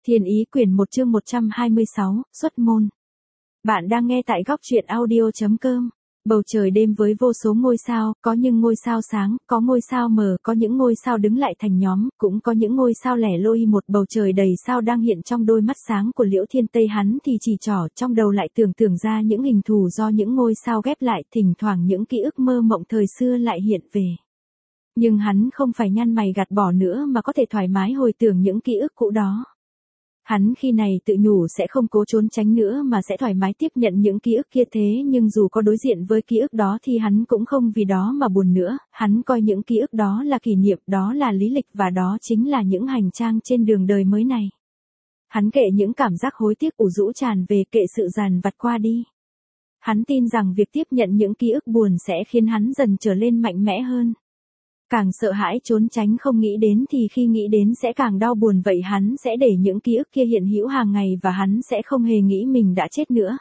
Thiên Ý quyển 1 chương 126, xuất môn. Bạn đang nghe tại góc truyện audio.com. Bầu trời đêm với vô số ngôi sao, có những ngôi sao sáng, có ngôi sao mờ, có những ngôi sao đứng lại thành nhóm, cũng có những ngôi sao lẻ loi. Một bầu trời đầy sao đang hiện trong đôi mắt sáng của Liễu Thiên Tây. Hắn thì chỉ trỏ, trong đầu lại tưởng ra những hình thù do những ngôi sao ghép lại, thỉnh thoảng những ký ức mơ mộng thời xưa lại hiện về. Nhưng hắn không phải nhăn mày gạt bỏ nữa mà có thể thoải mái hồi tưởng những ký ức cũ đó. Hắn khi này tự nhủ sẽ không cố trốn tránh nữa mà sẽ thoải mái tiếp nhận những ký ức kia. Thế nhưng dù có đối diện với ký ức đó thì hắn cũng không vì đó mà buồn nữa, hắn coi những ký ức đó là kỷ niệm, đó là lý lịch và đó chính là những hành trang trên đường đời mới này. Hắn kệ những cảm giác hối tiếc ủ rũ tràn về, kệ sự dằn vặt qua đi. Hắn tin rằng việc tiếp nhận những ký ức buồn sẽ khiến hắn dần trở lên mạnh mẽ hơn. Càng sợ hãi trốn tránh không nghĩ đến thì khi nghĩ đến sẽ càng đau buồn, vậy hắn sẽ để những ký ức kia hiện hữu hàng ngày và hắn sẽ không hề nghĩ mình đã chết nữa.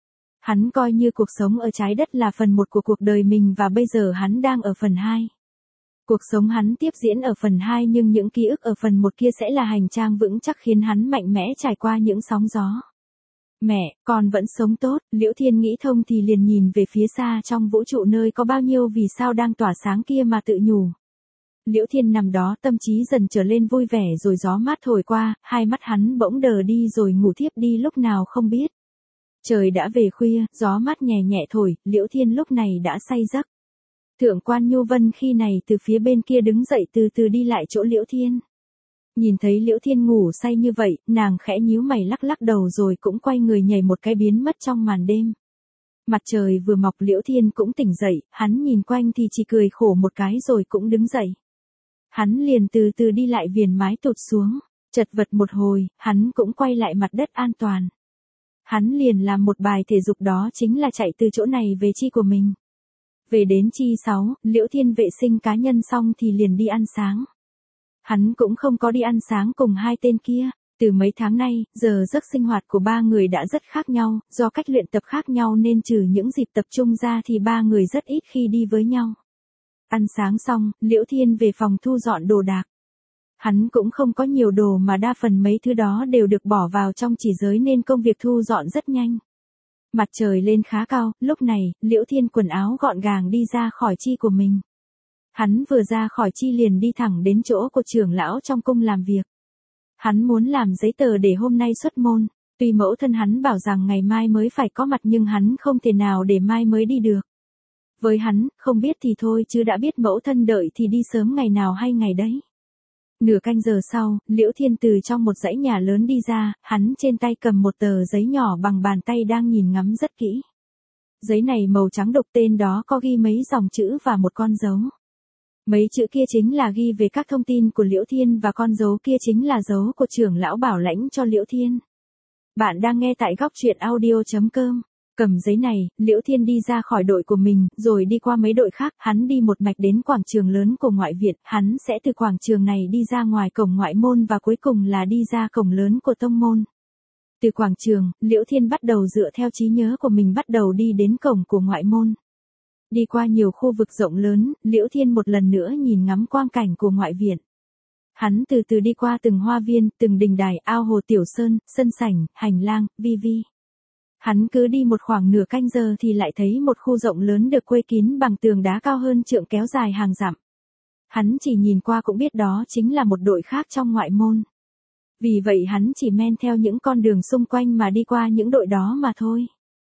Hắn coi như cuộc sống ở trái đất là phần 1 của cuộc đời mình và bây giờ hắn đang ở phần 2. Cuộc sống hắn tiếp diễn ở phần 2 nhưng những ký ức ở phần 1 kia sẽ là hành trang vững chắc khiến hắn mạnh mẽ trải qua những sóng gió. Mẹ, con vẫn sống tốt. Liễu Thiên nghĩ thông thì liền nhìn về phía xa trong vũ trụ nơi có bao nhiêu vì sao đang tỏa sáng kia mà tự nhủ. Liễu Thiên nằm đó tâm trí dần trở lên vui vẻ rồi gió mát thổi qua, hai mắt hắn bỗng đờ đi rồi ngủ thiếp đi lúc nào không biết. Trời đã về khuya, gió mát nhẹ nhẹ thổi, Liễu Thiên lúc này đã say giấc. Thượng quan Nhu Vân khi này từ phía bên kia đứng dậy từ từ đi lại chỗ Liễu Thiên. Nhìn thấy Liễu Thiên ngủ say như vậy, nàng khẽ nhíu mày lắc lắc đầu rồi cũng quay người nhảy một cái biến mất trong màn đêm. Mặt trời vừa mọc Liễu Thiên cũng tỉnh dậy, hắn nhìn quanh thì chỉ cười khổ một cái rồi cũng đứng dậy. Hắn liền từ từ đi lại viền mái tụt xuống, chật vật một hồi, hắn cũng quay lại mặt đất an toàn. Hắn liền làm một bài thể dục, đó chính là chạy từ chỗ này về chi của mình. Về đến chi 6, Liễu Thiên vệ sinh cá nhân xong thì liền đi ăn sáng. Hắn cũng không có đi ăn sáng cùng hai tên kia. Từ mấy tháng nay, giờ giấc sinh hoạt của ba người đã rất khác nhau, do cách luyện tập khác nhau nên trừ những dịp tập trung ra thì ba người rất ít khi đi với nhau. Ăn sáng xong, Liễu Thiên về phòng thu dọn đồ đạc. Hắn cũng không có nhiều đồ mà đa phần mấy thứ đó đều được bỏ vào trong chỉ giới nên công việc thu dọn rất nhanh. Mặt trời lên khá cao, lúc này, Liễu Thiên quần áo gọn gàng đi ra khỏi chi của mình. Hắn vừa ra khỏi chi liền đi thẳng đến chỗ của trưởng lão trong cung làm việc. Hắn muốn làm giấy tờ để hôm nay xuất môn, tuy mẫu thân hắn bảo rằng ngày mai mới phải có mặt nhưng hắn không thể nào để mai mới đi được. Với hắn, không biết thì thôi chứ đã biết mẫu thân đợi thì đi sớm ngày nào hay ngày đấy. Nửa canh giờ sau, Liễu Thiên từ trong một dãy nhà lớn đi ra, hắn trên tay cầm một tờ giấy nhỏ bằng bàn tay đang nhìn ngắm rất kỹ. Giấy này màu trắng đục, tên đó có ghi mấy dòng chữ và một con dấu. Mấy chữ kia chính là ghi về các thông tin của Liễu Thiên và con dấu kia chính là dấu của trưởng lão bảo lãnh cho Liễu Thiên. Bạn đang nghe tại góc truyện audio.com. Cầm giấy này, Liễu Thiên đi ra khỏi đội của mình, rồi đi qua mấy đội khác, hắn đi một mạch đến quảng trường lớn của ngoại viện, hắn sẽ từ quảng trường này đi ra ngoài cổng ngoại môn và cuối cùng là đi ra cổng lớn của tông môn. Từ quảng trường, Liễu Thiên bắt đầu dựa theo trí nhớ của mình bắt đầu đi đến cổng của ngoại môn. Đi qua nhiều khu vực rộng lớn, Liễu Thiên một lần nữa nhìn ngắm quang cảnh của ngoại viện. Hắn từ từ đi qua từng hoa viên, từng đình đài, ao hồ tiểu sơn, sân sảnh, hành lang, vi vi. Hắn cứ đi một khoảng nửa canh giờ thì lại thấy một khu rộng lớn được quây kín bằng tường đá cao hơn trượng kéo dài hàng dặm. Hắn chỉ nhìn qua cũng biết đó chính là một đội khác trong ngoại môn. Vì vậy hắn chỉ men theo những con đường xung quanh mà đi qua những đội đó mà thôi.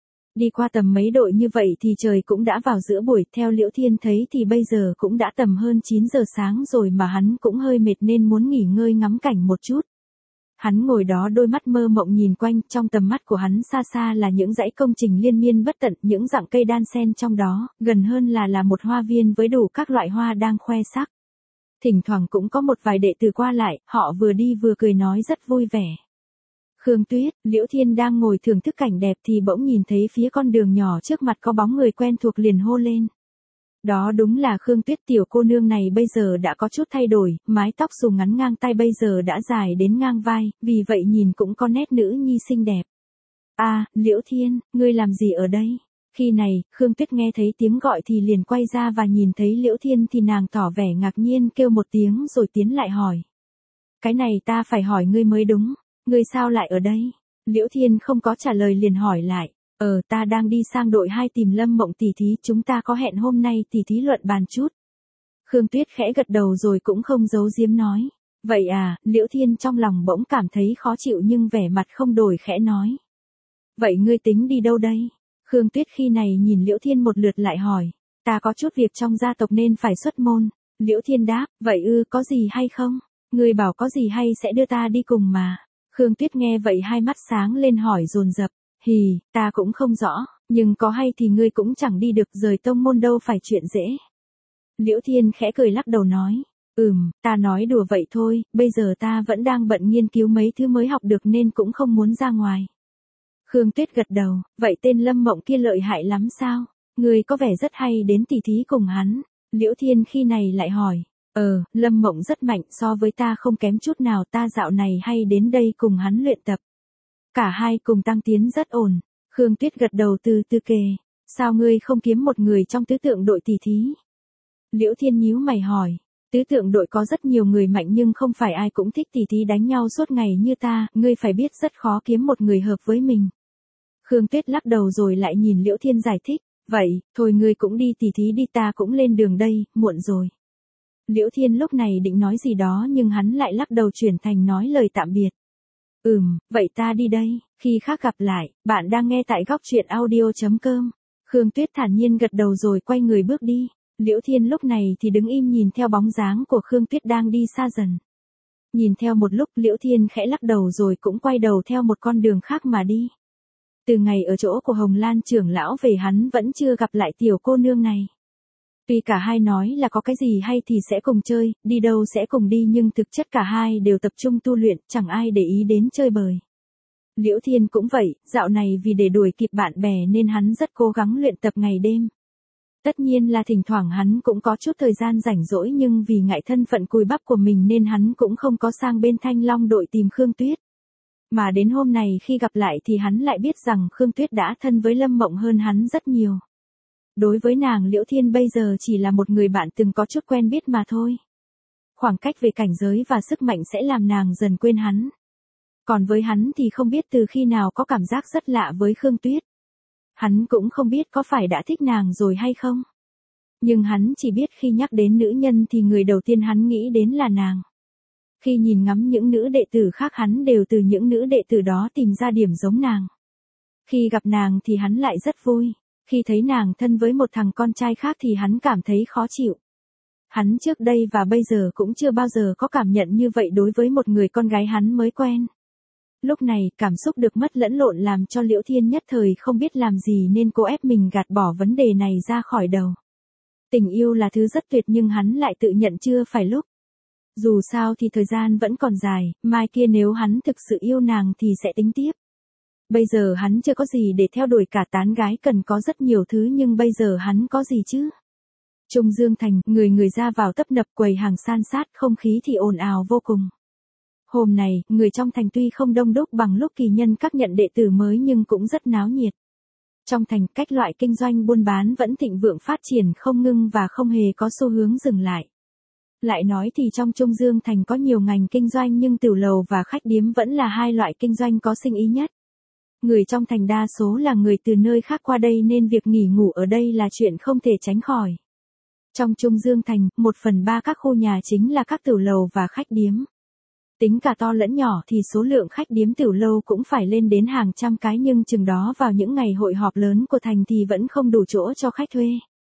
Đi qua tầm mấy đội như vậy thì trời cũng đã vào giữa buổi, theo Liễu Thiên thấy thì bây giờ cũng đã tầm hơn 9 giờ sáng rồi mà hắn cũng hơi mệt nên muốn nghỉ ngơi ngắm cảnh một chút. Hắn ngồi đó đôi mắt mơ mộng nhìn quanh, trong tầm mắt của hắn xa xa là những dãy công trình liên miên bất tận, những rặng cây đan xen trong đó, gần hơn là một hoa viên với đủ các loại hoa đang khoe sắc. Thỉnh thoảng cũng có một vài đệ tử qua lại, họ vừa đi vừa cười nói rất vui vẻ. Khương Tuyết, Liễu Thiên đang ngồi thưởng thức cảnh đẹp thì bỗng nhìn thấy phía con đường nhỏ trước mặt có bóng người quen thuộc liền hô lên. Đó đúng là Khương Tuyết, tiểu cô nương này bây giờ đã có chút thay đổi, mái tóc xù ngắn ngang tai bây giờ đã dài đến ngang vai, vì vậy nhìn cũng có nét nữ nhi xinh đẹp. À, Liễu Thiên, ngươi làm gì ở đây? Khi này, Khương Tuyết nghe thấy tiếng gọi thì liền quay ra và nhìn thấy Liễu Thiên thì nàng tỏ vẻ ngạc nhiên kêu một tiếng rồi tiến lại hỏi. Cái này ta phải hỏi ngươi mới đúng. Ngươi sao lại ở đây? Liễu Thiên không có trả lời liền hỏi lại. Ta đang đi sang đội 2 tìm Lâm Mộng tỷ thí, chúng ta có hẹn hôm nay tỷ thí luận bàn chút. Khương Tuyết khẽ gật đầu rồi cũng không giấu giếm nói. Vậy à, Liễu Thiên trong lòng bỗng cảm thấy khó chịu nhưng vẻ mặt không đổi khẽ nói. Vậy ngươi tính đi đâu đây? Khương Tuyết khi này nhìn Liễu Thiên một lượt lại hỏi. Ta có chút việc trong gia tộc nên phải xuất môn. Liễu Thiên đáp, vậy có gì hay không? Ngươi bảo có gì hay sẽ đưa ta đi cùng mà. Khương Tuyết nghe vậy hai mắt sáng lên hỏi dồn dập. Ta cũng không rõ, nhưng có hay thì ngươi cũng chẳng đi được, rời tông môn đâu phải chuyện dễ. Liễu Thiên khẽ cười lắc đầu nói. Ta nói đùa vậy thôi, bây giờ ta vẫn đang bận nghiên cứu mấy thứ mới học được nên cũng không muốn ra ngoài. Khương Tuyết gật đầu, vậy tên Lâm Mộng kia lợi hại lắm sao? Ngươi có vẻ rất hay đến tỉ thí cùng hắn. Liễu Thiên khi này lại hỏi. Lâm Mộng rất mạnh, so với ta không kém chút nào, ta dạo này hay đến đây cùng hắn luyện tập. Cả hai cùng tăng tiến rất ổn. Khương Tuyết gật đầu từ từ kề. Sao ngươi không kiếm một người trong tứ tượng đội tỉ thí? Liễu Thiên nhíu mày hỏi. Tứ tượng đội có rất nhiều người mạnh nhưng không phải ai cũng thích tỉ thí đánh nhau suốt ngày như ta, ngươi phải biết rất khó kiếm một người hợp với mình. Khương Tuyết lắc đầu rồi lại nhìn Liễu Thiên giải thích. Vậy, thôi ngươi cũng đi tỉ thí đi, ta cũng lên đường đây, muộn rồi. Liễu Thiên lúc này định nói gì đó nhưng hắn lại lắc đầu chuyển thành nói lời tạm biệt. Vậy ta đi đây, khi khác gặp lại, bạn đang nghe tại góc truyện audio.com. Khương Tuyết thản nhiên gật đầu rồi quay người bước đi. Liễu Thiên lúc này thì đứng im nhìn theo bóng dáng của Khương Tuyết đang đi xa dần. Nhìn theo một lúc Liễu Thiên khẽ lắc đầu rồi cũng quay đầu theo một con đường khác mà đi. Từ ngày ở chỗ của Hồng Lan trưởng lão về hắn vẫn chưa gặp lại tiểu cô nương này. Tuy cả hai nói là có cái gì hay thì sẽ cùng chơi, đi đâu sẽ cùng đi nhưng thực chất cả hai đều tập trung tu luyện, chẳng ai để ý đến chơi bời. Liễu Thiên cũng vậy, dạo này vì để đuổi kịp bạn bè nên hắn rất cố gắng luyện tập ngày đêm. Tất nhiên là thỉnh thoảng hắn cũng có chút thời gian rảnh rỗi nhưng vì ngại thân phận cùi bắp của mình nên hắn cũng không có sang bên Thanh Long đội tìm Khương Tuyết. Mà đến hôm này khi gặp lại thì hắn lại biết rằng Khương Tuyết đã thân với Lâm Mộng hơn hắn rất nhiều. Đối với nàng Liễu Thiên bây giờ chỉ là một người bạn từng có chút quen biết mà thôi. Khoảng cách về cảnh giới và sức mạnh sẽ làm nàng dần quên hắn. Còn với hắn thì không biết từ khi nào có cảm giác rất lạ với Khương Tuyết. Hắn cũng không biết có phải đã thích nàng rồi hay không. Nhưng hắn chỉ biết khi nhắc đến nữ nhân thì người đầu tiên hắn nghĩ đến là nàng. Khi nhìn ngắm những nữ đệ tử khác hắn đều từ những nữ đệ tử đó tìm ra điểm giống nàng. Khi gặp nàng thì hắn lại rất vui. Khi thấy nàng thân với một thằng con trai khác thì hắn cảm thấy khó chịu. Hắn trước đây và bây giờ cũng chưa bao giờ có cảm nhận như vậy đối với một người con gái hắn mới quen. Lúc này, cảm xúc được mất lẫn lộn làm cho Liễu Thiên nhất thời không biết làm gì nên cố ép mình gạt bỏ vấn đề này ra khỏi đầu. Tình yêu là thứ rất tuyệt nhưng hắn lại tự nhận chưa phải lúc. Dù sao thì thời gian vẫn còn dài, mai kia nếu hắn thực sự yêu nàng thì sẽ tính tiếp. Bây giờ hắn chưa có gì để theo đuổi cả, tán gái cần có rất nhiều thứ nhưng bây giờ hắn có gì chứ? Trung Dương Thành, người ra vào tấp nập, quầy hàng san sát, không khí thì ồn ào vô cùng. Hôm này, người trong thành tuy không đông đúc bằng lúc kỳ nhân các nhận đệ tử mới nhưng cũng rất náo nhiệt. Trong thành, các loại kinh doanh buôn bán vẫn thịnh vượng phát triển không ngưng và không hề có xu hướng dừng lại. Lại nói thì trong Trung Dương Thành có nhiều ngành kinh doanh nhưng tiểu lầu và khách điếm vẫn là hai loại kinh doanh có sinh ý nhất. Người trong thành đa số là người từ nơi khác qua đây nên việc nghỉ ngủ ở đây là chuyện không thể tránh khỏi. Trong Trung Dương Thành, 1/3 các khu nhà chính là các tiểu lầu và khách điếm. Tính cả to lẫn nhỏ thì số lượng khách điếm tiểu lâu cũng phải lên đến hàng trăm cái nhưng chừng đó vào những ngày hội họp lớn của thành thì vẫn không đủ chỗ cho khách thuê.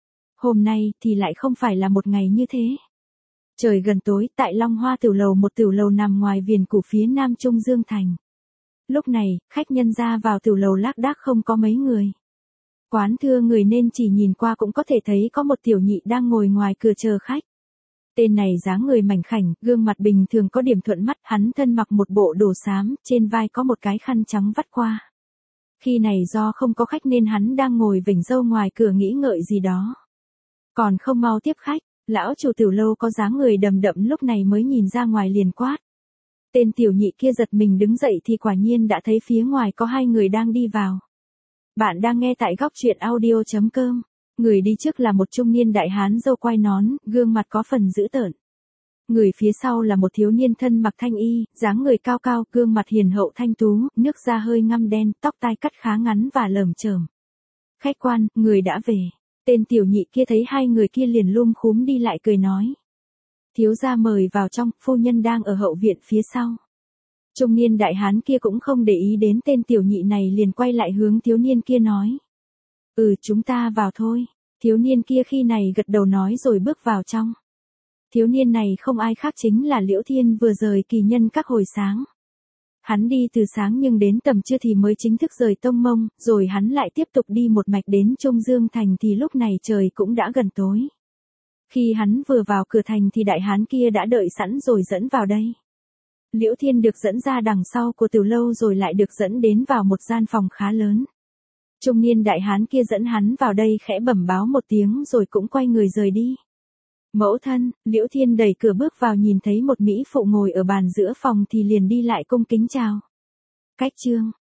Hôm nay thì lại không phải là một ngày như thế. Trời gần tối, tại Long Hoa tiểu lầu, một tiểu lầu nằm ngoài viền củ phía nam Trung Dương Thành. Lúc này, khách nhân ra vào tiểu lầu lác đác không có mấy người. Quán thưa người nên chỉ nhìn qua cũng có thể thấy có một tiểu nhị đang ngồi ngoài cửa chờ khách. Tên này dáng người mảnh khảnh, gương mặt bình thường có điểm thuận mắt, hắn thân mặc một bộ đồ xám, trên vai có một cái khăn trắng vắt qua. Khi này do không có khách nên hắn đang ngồi vểnh râu ngoài cửa nghĩ ngợi gì đó. Còn không mau tiếp khách, lão chủ tiểu lâu có dáng người đầm đậm lúc này mới nhìn ra ngoài liền quát. Tên tiểu nhị kia giật mình đứng dậy thì quả nhiên đã thấy phía ngoài có hai người đang đi vào. Bạn đang nghe tại góc truyện audio.com. Người đi trước là một trung niên đại hán râu quai nón, gương mặt có phần dữ tợn. Người phía sau là một thiếu niên thân mặc thanh y, dáng người cao cao, gương mặt hiền hậu thanh tú, nước da hơi ngăm đen, tóc tai cắt khá ngắn và lởm chởm. Khách quan, người đã về. Tên tiểu nhị kia thấy hai người kia liền lum khúm đi lại cười nói. Thiếu gia mời vào trong, phu nhân đang ở hậu viện phía sau. Trung niên đại hán kia cũng không để ý đến tên tiểu nhị này liền quay lại hướng thiếu niên kia nói. Chúng ta vào thôi. Thiếu niên kia khi này gật đầu nói rồi bước vào trong. Thiếu niên này không ai khác chính là Liễu Thiên vừa rời kỳ nhân các hồi sáng. Hắn đi từ sáng nhưng đến tầm trưa thì mới chính thức rời Tông Mông, rồi hắn lại tiếp tục đi một mạch đến Trung Dương Thành thì lúc này trời cũng đã gần tối. Khi hắn vừa vào cửa thành thì đại hán kia đã đợi sẵn rồi dẫn vào đây. Liễu Thiên được dẫn ra đằng sau của tiểu lâu rồi lại được dẫn đến vào một gian phòng khá lớn. Trung niên đại hán kia dẫn hắn vào đây khẽ bẩm báo một tiếng rồi cũng quay người rời đi. Mẫu thân, Liễu Thiên đẩy cửa bước vào nhìn thấy một mỹ phụ ngồi ở bàn giữa phòng thì liền đi lại cung kính chào. Cách chương